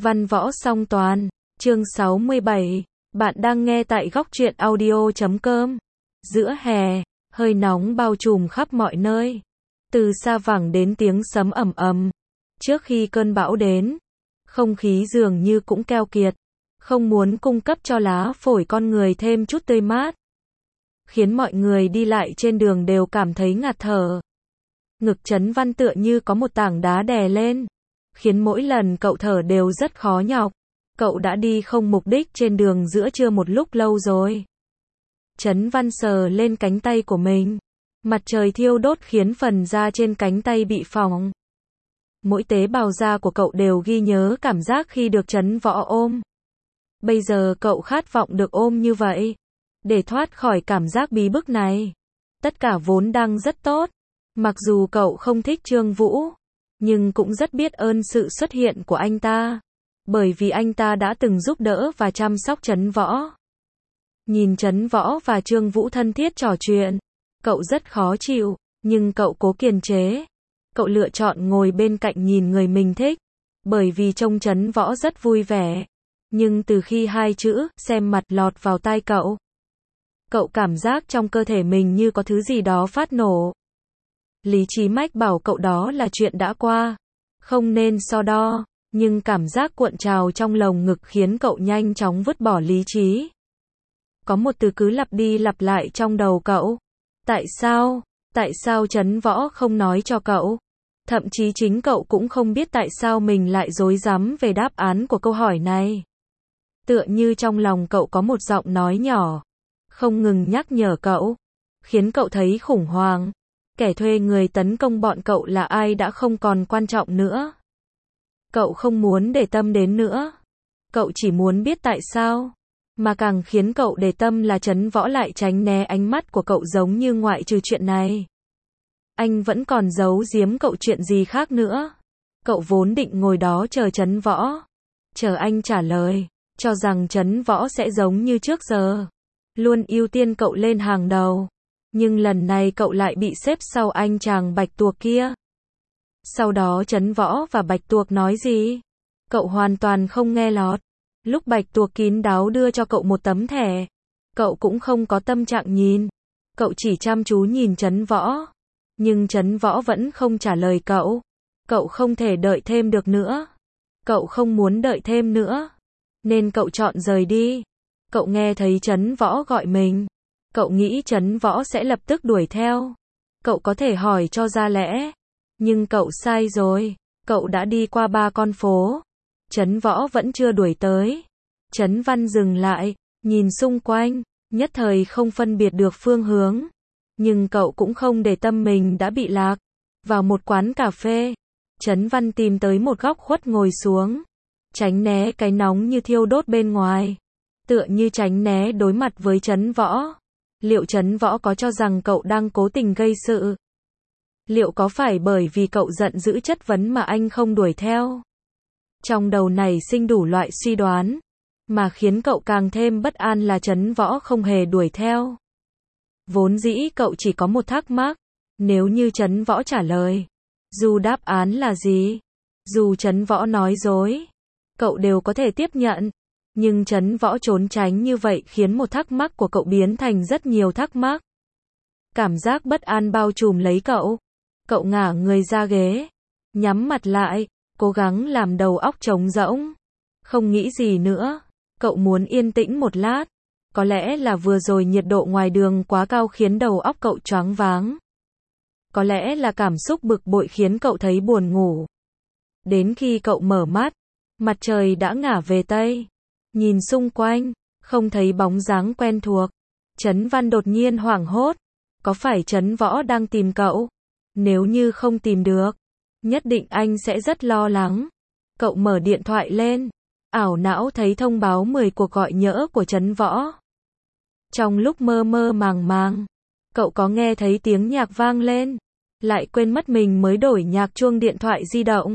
Văn võ song toàn, chương 67, bạn đang nghe tại góc truyện audio.com. Giữa hè, hơi nóng bao trùm khắp mọi nơi. Từ xa vẳng đến tiếng sấm ầm ầm. Trước khi cơn bão đến, không khí dường như cũng keo kiệt, không muốn cung cấp cho lá phổi con người thêm chút tươi mát, khiến mọi người đi lại trên đường đều cảm thấy ngạt thở. Ngực Trấn Văn tựa như có một tảng đá đè lên, khiến mỗi lần cậu thở đều rất khó nhọc. Cậu đã đi không mục đích trên đường giữa trưa một lúc lâu rồi. Trấn Văn sờ lên cánh tay của mình. Mặt trời thiêu đốt khiến phần da trên cánh tay bị phỏng. Mỗi tế bào da của cậu đều ghi nhớ cảm giác khi được Trấn Võ ôm. Bây giờ cậu khát vọng được ôm như vậy, để thoát khỏi cảm giác bí bức này. Tất cả vốn đang rất tốt. Mặc dù cậu không thích Trương Vũ, nhưng cũng rất biết ơn sự xuất hiện của anh ta, bởi vì anh ta đã từng giúp đỡ và chăm sóc Trấn Võ. Nhìn Trấn Võ và Trương Vũ thân thiết trò chuyện, cậu rất khó chịu, nhưng cậu cố kiềm chế. Cậu lựa chọn ngồi bên cạnh nhìn người mình thích, bởi vì trông Trấn Võ rất vui vẻ. Nhưng từ khi hai chữ xem mặt lọt vào tai cậu, cậu cảm giác trong cơ thể mình như có thứ gì đó phát nổ. Lý trí mách bảo cậu đó là chuyện đã qua, không nên so đo, nhưng cảm giác cuộn trào trong lồng ngực khiến cậu nhanh chóng vứt bỏ lý trí. Có một từ cứ lặp đi lặp lại trong đầu cậu. Tại sao? Tại sao Trấn Võ không nói cho cậu? Thậm chí chính cậu cũng không biết tại sao mình lại rối rắm về đáp án của câu hỏi này. Tựa như trong lòng cậu có một giọng nói nhỏ, không ngừng nhắc nhở cậu, khiến cậu thấy khủng hoảng. Kẻ thuê người tấn công bọn cậu là ai đã không còn quan trọng nữa. Cậu không muốn để tâm đến nữa. Cậu chỉ muốn biết tại sao. Mà càng khiến cậu để tâm là Trấn Võ lại tránh né ánh mắt của cậu, giống như ngoại trừ chuyện này, anh vẫn còn giấu giếm cậu chuyện gì khác nữa. Cậu vốn định ngồi đó chờ Trấn Võ, chờ anh trả lời, cho rằng Trấn Võ sẽ giống như trước giờ, luôn ưu tiên cậu lên hàng đầu. Nhưng lần này cậu lại bị xếp sau anh chàng Bạch Tuộc kia. Sau đó Trấn Võ và Bạch Tuộc nói gì? Cậu hoàn toàn không nghe lọt. Lúc Bạch Tuộc kín đáo đưa cho cậu một tấm thẻ, cậu cũng không có tâm trạng nhìn. Cậu chỉ chăm chú nhìn Trấn Võ. Nhưng Trấn Võ vẫn không trả lời cậu. Cậu không thể đợi thêm được nữa. Cậu không muốn đợi thêm nữa, nên cậu chọn rời đi. Cậu nghe thấy Trấn Võ gọi mình. Cậu nghĩ Trấn Võ sẽ lập tức đuổi theo. Cậu có thể hỏi cho ra lẽ. Nhưng cậu sai rồi. Cậu đã đi qua 3 con phố. Trấn Võ vẫn chưa đuổi tới. Trấn Văn dừng lại, nhìn xung quanh, nhất thời không phân biệt được phương hướng. Nhưng cậu cũng không để tâm mình đã bị lạc. Vào một quán cà phê, Trấn Văn tìm tới một góc khuất ngồi xuống, tránh né cái nóng như thiêu đốt bên ngoài. Tựa như tránh né đối mặt với Trấn Võ. Liệu Trấn Võ có cho rằng cậu đang cố tình gây sự? Liệu có phải bởi vì cậu giận dữ chất vấn mà anh không đuổi theo? Trong đầu nảy sinh đủ loại suy đoán, mà khiến cậu càng thêm bất an là Trấn Võ không hề đuổi theo. Vốn dĩ cậu chỉ có một thắc mắc, nếu như Trấn Võ trả lời, dù đáp án là gì, dù Trấn Võ nói dối, cậu đều có thể tiếp nhận. Nhưng Trấn Võ trốn tránh như vậy khiến một thắc mắc của cậu biến thành rất nhiều thắc mắc. Cảm giác bất an bao trùm lấy cậu. Cậu ngả người ra ghế, nhắm mặt lại, cố gắng làm đầu óc trống rỗng. Không nghĩ gì nữa. Cậu muốn yên tĩnh một lát. Có lẽ là vừa rồi nhiệt độ ngoài đường quá cao khiến đầu óc cậu choáng váng. Có lẽ là cảm xúc bực bội khiến cậu thấy buồn ngủ. Đến khi cậu mở mắt, mặt trời đã ngả về Tây. Nhìn xung quanh, không thấy bóng dáng quen thuộc. Trấn Văn đột nhiên hoảng hốt. Có phải Trấn Võ đang tìm cậu? Nếu như không tìm được, nhất định anh sẽ rất lo lắng. Cậu mở điện thoại lên, ảo não thấy thông báo 10 cuộc gọi nhỡ của Trấn Võ. Trong lúc mơ mơ màng màng, cậu có nghe thấy tiếng nhạc vang lên, lại quên mất mình mới đổi nhạc chuông điện thoại di động.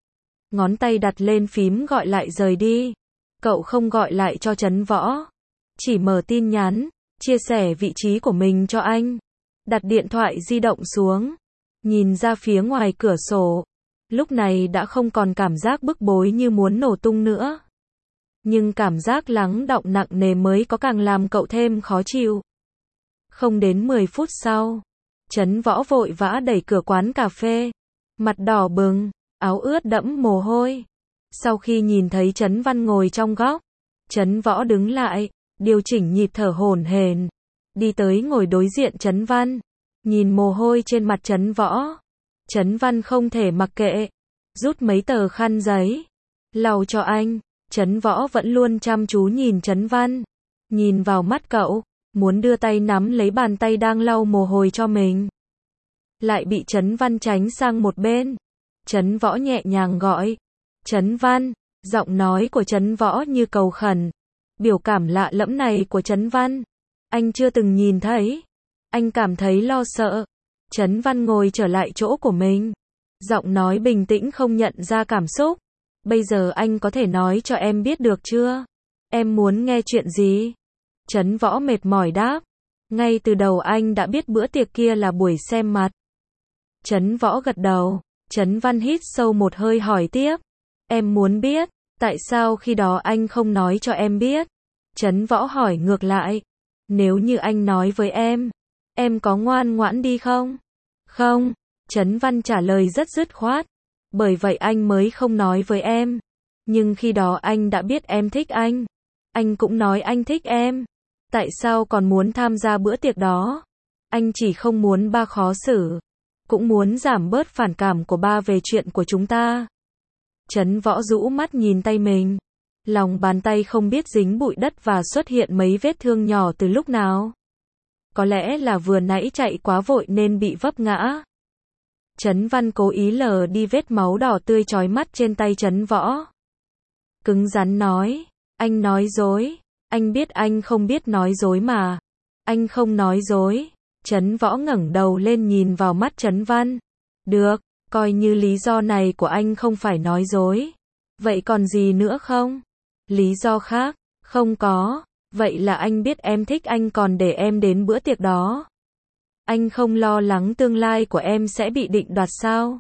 Ngón tay đặt lên phím gọi lại rời đi. Cậu không gọi lại cho Trấn Võ, chỉ mở tin nhắn, chia sẻ vị trí của mình cho anh. Đặt điện thoại di động xuống, nhìn ra phía ngoài cửa sổ, Lúc này đã không còn cảm giác bức bối như muốn nổ tung nữa. Nhưng cảm giác lắng đọng nặng nề mới có càng làm cậu thêm khó chịu. Không đến 10 phút sau, Trấn Võ vội vã đẩy cửa quán cà phê. Mặt đỏ bừng, áo ướt đẫm mồ hôi. Sau khi nhìn thấy Trấn Văn ngồi trong góc, Trấn Võ đứng lại, điều chỉnh nhịp thở hổn hển, đi tới ngồi đối diện Trấn Văn, nhìn mồ hôi trên mặt Trấn Võ. Trấn Văn không thể mặc kệ, rút mấy tờ khăn giấy, lau cho anh. Trấn Võ vẫn luôn chăm chú nhìn Trấn Văn, nhìn vào mắt cậu, muốn đưa tay nắm lấy bàn tay đang lau mồ hôi cho mình. Lại bị Trấn Văn tránh sang một bên. Trấn Võ nhẹ nhàng gọi, Trấn Văn, giọng nói của Trấn Võ như cầu khẩn. Biểu cảm lạ lẫm này của Trấn Văn, anh chưa từng nhìn thấy. Anh cảm thấy lo sợ. Trấn Văn ngồi trở lại chỗ của mình. Giọng nói bình tĩnh không nhận ra cảm xúc. Bây giờ anh có thể nói cho em biết được chưa? Em muốn nghe chuyện gì? Trấn Võ mệt mỏi đáp. Ngay từ đầu anh đã biết bữa tiệc kia là buổi xem mặt. Trấn Võ gật đầu. Trấn Văn hít sâu một hơi hỏi tiếp. Em muốn biết, tại sao khi đó anh không nói cho em biết? Trấn Võ hỏi ngược lại. Nếu như anh nói với em có ngoan ngoãn đi không? Không, Trấn Văn trả lời rất dứt khoát. Bởi vậy anh mới không nói với em. Nhưng khi đó anh đã biết em thích anh. Anh cũng nói anh thích em. Tại sao còn muốn tham gia bữa tiệc đó? Anh chỉ không muốn ba khó xử. Cũng muốn giảm bớt phản cảm của ba về chuyện của chúng ta. Trấn Võ rũ mắt nhìn tay mình. Lòng bàn tay không biết dính bụi đất và xuất hiện mấy vết thương nhỏ từ lúc nào. Có lẽ là vừa nãy chạy quá vội nên bị vấp ngã. Trấn Văn cố ý lờ đi vết máu đỏ tươi chói mắt trên tay Trấn Võ. Cứng rắn nói, anh nói dối, anh biết anh không biết nói dối mà. Anh không nói dối. Trấn Võ ngẩng đầu lên nhìn vào mắt Trấn Văn. Được, coi như lý do này của anh không phải nói dối. Vậy còn gì nữa không? Lý do khác? Không có. Vậy là anh biết em thích anh còn để em đến bữa tiệc đó. Anh không lo lắng tương lai của em sẽ bị định đoạt sao?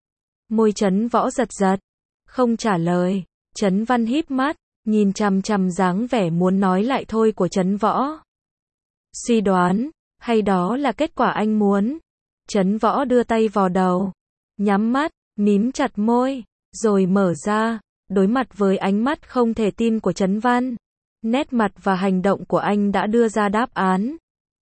Môi Trấn Võ giật giật. Không trả lời. Trấn Văn híp mắt, nhìn chằm chằm dáng vẻ muốn nói lại thôi của Trấn Võ. Suy đoán, hay đó là kết quả anh muốn? Trấn Võ đưa tay vào đầu, nhắm mắt, mím chặt môi, rồi mở ra, đối mặt với ánh mắt không thể tin của Trấn Văn. Nét mặt và hành động của anh đã đưa ra đáp án.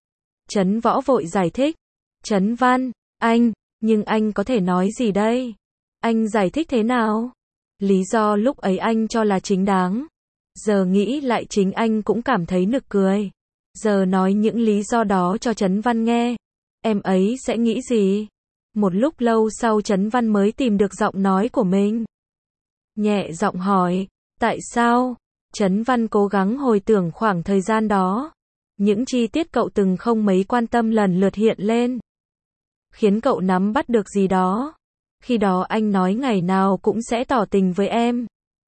Trấn Võ vội giải thích. Trấn Văn, nhưng anh có thể nói gì đây? Anh giải thích thế nào? Lý do lúc ấy anh cho là chính đáng. Giờ nghĩ lại chính anh cũng cảm thấy nực cười. Giờ nói những lý do đó cho Trấn Văn nghe, em ấy sẽ nghĩ gì? Một lúc lâu sau Trấn Văn mới tìm được giọng nói của mình. Nhẹ giọng hỏi, tại sao? Trấn Văn cố gắng hồi tưởng khoảng thời gian đó. Những chi tiết cậu từng không mấy quan tâm lần lượt hiện lên. Khiến cậu nắm bắt được gì đó. Khi đó anh nói ngày nào cũng sẽ tỏ tình với em.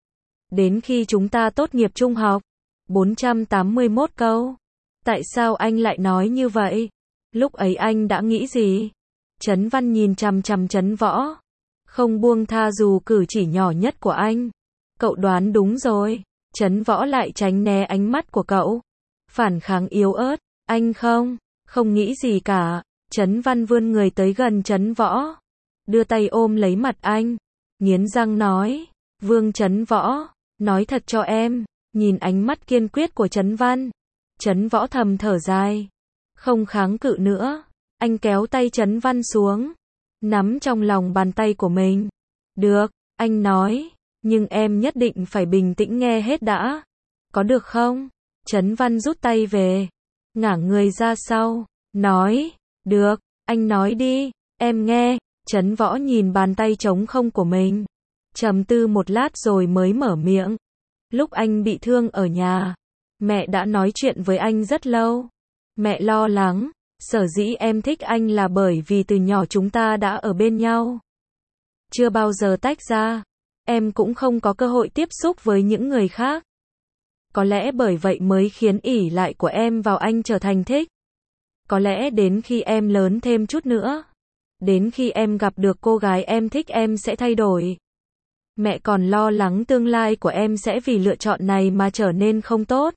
Đến khi chúng ta tốt nghiệp trung học. 481 câu. Tại sao anh lại nói như vậy? Lúc ấy anh đã nghĩ gì? Trấn Văn nhìn chằm chằm Trấn Võ. Không buông tha dù cử chỉ nhỏ nhất của anh. Cậu đoán đúng rồi. Trấn Võ lại tránh né ánh mắt của cậu. Phản kháng yếu ớt. Anh không nghĩ gì cả. Trấn Văn vươn người tới gần Trấn Võ. Đưa tay ôm lấy mặt anh. Nghiến răng nói. Vương Trấn Võ, nói thật cho em. Nhìn ánh mắt kiên quyết của Trấn Văn. Trấn Võ thầm thở dài. Không kháng cự nữa. Anh kéo tay Trấn Văn xuống. Nắm trong lòng bàn tay của mình. Được, anh nói. Nhưng em nhất định phải bình tĩnh nghe hết đã. Có được không? Trấn Văn rút tay về. Ngả người ra sau. Nói. Được, anh nói đi. Em nghe. Trấn Võ nhìn bàn tay trống không của mình. Trầm tư một lát rồi mới mở miệng. Lúc anh bị thương ở nhà. Mẹ đã nói chuyện với anh rất lâu. Mẹ lo lắng. Sở dĩ em thích anh là bởi vì từ nhỏ chúng ta đã ở bên nhau. Chưa bao giờ tách ra. Em cũng không có cơ hội tiếp xúc với những người khác. Có lẽ bởi vậy mới khiến ỷ lại của em vào anh trở thành thích. Có lẽ đến khi em lớn thêm chút nữa. Đến khi em gặp được cô gái em thích em sẽ thay đổi. Mẹ còn lo lắng tương lai của em sẽ vì lựa chọn này mà trở nên không tốt.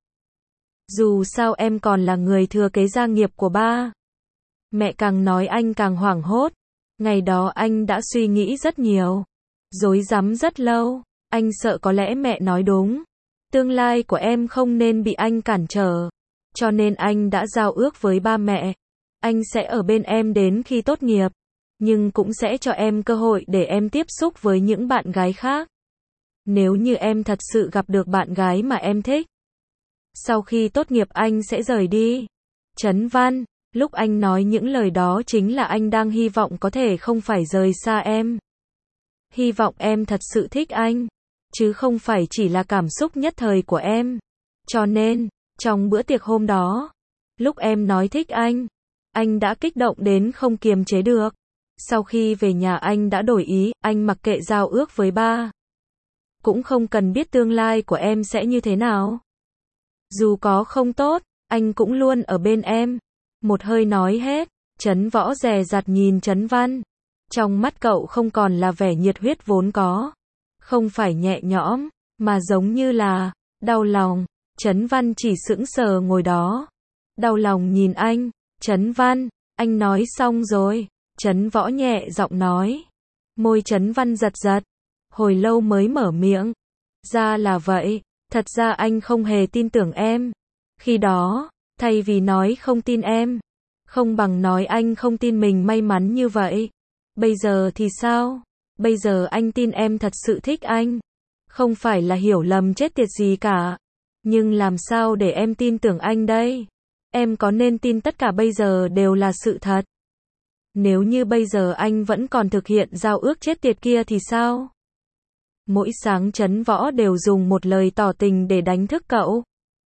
Dù sao em còn là người thừa kế gia nghiệp của ba. Mẹ càng nói anh càng hoảng hốt. Ngày đó anh đã suy nghĩ rất nhiều. Rối rắm rất lâu. Anh sợ có lẽ mẹ nói đúng. Tương lai của em không nên bị anh cản trở. Cho nên anh đã giao ước với ba mẹ. Anh sẽ ở bên em đến khi tốt nghiệp. Nhưng cũng sẽ cho em cơ hội để em tiếp xúc với những bạn gái khác. Nếu như em thật sự gặp được bạn gái mà em thích. Sau khi tốt nghiệp anh sẽ rời đi. Chấn Văn, lúc anh nói những lời đó chính là anh đang hy vọng có thể không phải rời xa em. Hy vọng em thật sự thích anh. Chứ không phải chỉ là cảm xúc nhất thời của em. Cho nên, trong bữa tiệc hôm đó, lúc em nói thích anh đã kích động đến không kiềm chế được. Sau khi về nhà anh đã đổi ý, anh mặc kệ giao ước với ba. Cũng không cần biết tương lai của em sẽ như thế nào. Dù có không tốt, anh cũng luôn ở bên em. Một hơi nói hết, Trấn Võ dè dặt nhìn Trấn Văn. Trong mắt cậu không còn là vẻ nhiệt huyết vốn có. Không phải nhẹ nhõm, mà giống như là đau lòng. Trấn Văn chỉ sững sờ ngồi đó. Đau lòng nhìn anh. Trấn Văn, anh nói xong rồi. Trấn Võ nhẹ giọng nói. Môi Trấn Văn giật giật. Hồi lâu mới mở miệng. Ra là vậy, thật ra anh không hề tin tưởng em. Khi đó, thay vì nói không tin em, không bằng nói anh không tin mình may mắn như vậy. Bây giờ thì sao? Bây giờ anh tin em thật sự thích anh. Không phải là hiểu lầm chết tiệt gì cả. Nhưng làm sao để em tin tưởng anh đây? Em có nên tin tất cả bây giờ đều là sự thật? Nếu như bây giờ anh vẫn còn thực hiện giao ước chết tiệt kia thì sao? Mỗi sáng Trấn Võ đều dùng một lời tỏ tình để đánh thức cậu.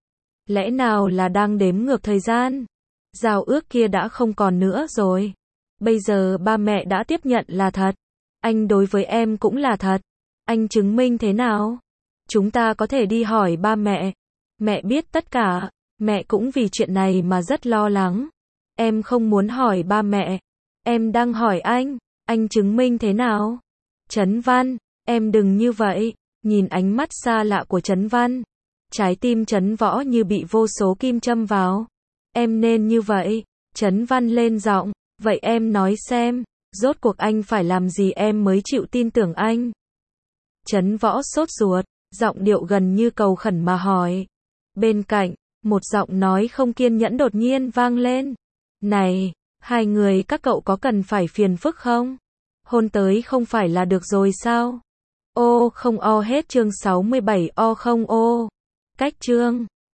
Lẽ nào là đang đếm ngược thời gian? Giao ước kia đã không còn nữa rồi. Bây giờ ba mẹ đã tiếp nhận là thật. Anh đối với em cũng là thật. Anh chứng minh thế nào? Chúng ta có thể đi hỏi ba mẹ. Mẹ biết tất cả. Mẹ cũng vì chuyện này mà rất lo lắng. Em không muốn hỏi ba mẹ. Em đang hỏi anh chứng minh thế nào? Trấn Văn, em đừng như vậy. Nhìn ánh mắt xa lạ của Trấn Văn. Trái tim Trấn Võ như bị vô số kim châm vào. Em nên như vậy. Trấn Văn lên giọng. Vậy em nói xem, rốt cuộc anh phải làm gì em mới chịu tin tưởng anh? Trấn Võ sốt ruột, giọng điệu gần như cầu khẩn mà hỏi. Bên cạnh, một giọng nói không kiên nhẫn đột nhiên vang lên. Này, hai người các cậu có cần phải phiền phức không? Hôn tới không phải là được rồi sao? Ô không o hết chương 67 o không ô. Cách chương